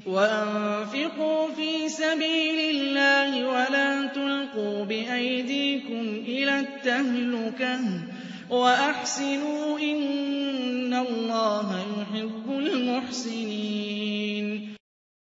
وَأَنفِقُوا فِي سَبِيلِ اللَّهِ وَلَا تُلْقُوا بِأَيْدِيكُمْ إِلَى التَّهْلُكَةِ وَأَحْسِنُوا ۚ إِنَّ اللَّهَ يُحِبُّ الْمُحْسِنِينَ